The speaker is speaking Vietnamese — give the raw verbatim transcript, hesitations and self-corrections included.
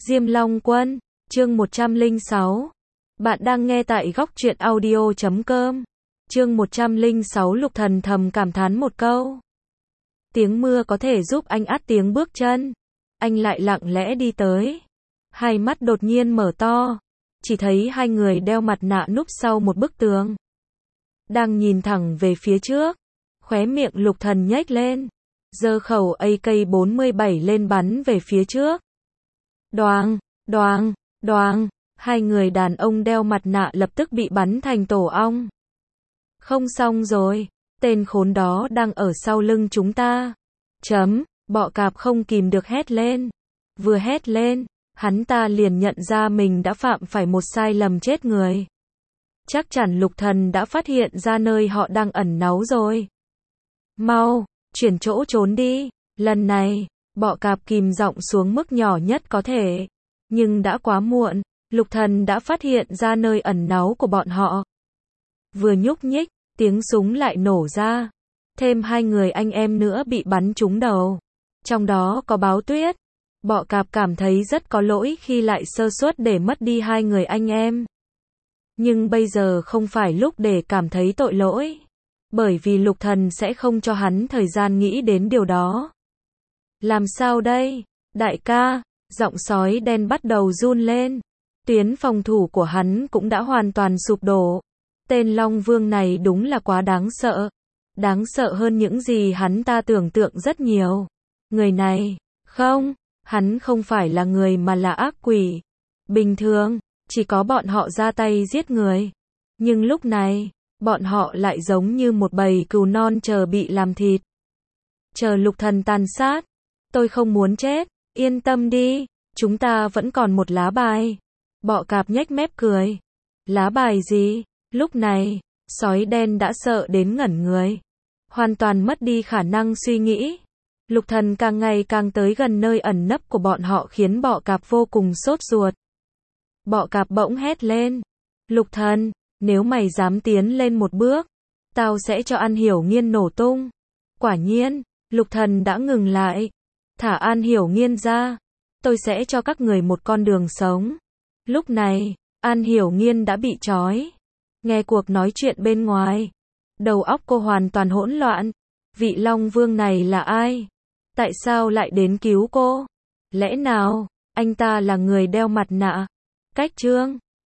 Diêm Long Quân, chương một trăm lẻ sáu. Bạn đang nghe tại góc truyện audio chấm com. Chương một trăm lẻ sáu. Lục Thần thầm cảm thán một câu. Tiếng mưa có thể giúp anh át tiếng bước chân. Anh lại lặng lẽ đi tới. Hai mắt đột nhiên mở to. Chỉ thấy hai người đeo mặt nạ núp sau một bức tường. Đang nhìn thẳng về phía trước. Khóe miệng Lục Thần nhếch lên. Giơ khẩu A K bốn mươi bảy lên bắn về phía trước. Đoàng, đoàng, đoàng. Hai người đàn ông đeo mặt nạ lập tức bị bắn thành tổ ong. Không xong rồi. Tên khốn đó đang ở sau lưng chúng ta. Chấm, bọ cạp không kìm được hét lên. Vừa hét lên, hắn ta liền nhận ra mình đã phạm phải một sai lầm chết người. Chắc chắn Lục Thần đã phát hiện ra nơi họ đang ẩn náu rồi. Mau, chuyển chỗ trốn đi. Lần này, bọ cạp kìm giọng xuống mức nhỏ nhất có thể. Nhưng đã quá muộn, Lục Thần đã phát hiện ra nơi ẩn náu của bọn họ. Vừa nhúc nhích, tiếng súng lại nổ ra. Thêm hai người anh em nữa bị bắn trúng đầu. Trong đó có Báo Tuyết. Bọ cạp cảm thấy rất có lỗi khi lại sơ suất để mất đi hai người anh em. Nhưng bây giờ không phải lúc để cảm thấy tội lỗi. Bởi vì Lục Thần sẽ không cho hắn thời gian nghĩ đến điều đó. Làm sao đây? Đại ca, giọng sói đen bắt đầu run lên. Tuyến phòng thủ của hắn cũng đã hoàn toàn sụp đổ. Tên Long Vương này đúng là quá đáng sợ. Đáng sợ hơn những gì hắn ta tưởng tượng rất nhiều. Người này, không, hắn không phải là người mà là ác quỷ. Bình thường, chỉ có bọn họ ra tay giết người. Nhưng lúc này, bọn họ lại giống như một bầy cừu non chờ bị làm thịt. Chờ Lục Thần tàn sát. Tôi không muốn chết, yên tâm đi, chúng ta vẫn còn một lá bài. Bọ cạp nhếch mép cười. Lá bài gì? Lúc này, sói đen đã sợ đến ngẩn người. Hoàn toàn mất đi khả năng suy nghĩ. Lục Thần càng ngày càng tới gần nơi ẩn nấp của bọn họ khiến bọ cạp vô cùng sốt ruột. Bọ cạp bỗng hét lên. Lục Thần, nếu mày dám tiến lên một bước, tao sẽ cho An Hiểu Nghiên nổ tung. Quả nhiên, Lục Thần đã ngừng lại. Thả An Hiểu Nghiên ra. Tôi sẽ cho các người một con đường sống. Lúc này, An Hiểu Nghiên đã bị trói. Nghe cuộc nói chuyện bên ngoài. Đầu óc cô hoàn toàn hỗn loạn. Vị Long Vương này là ai? Tại sao lại đến cứu cô? Lẽ nào, anh ta là người đeo mặt nạ? Cách chương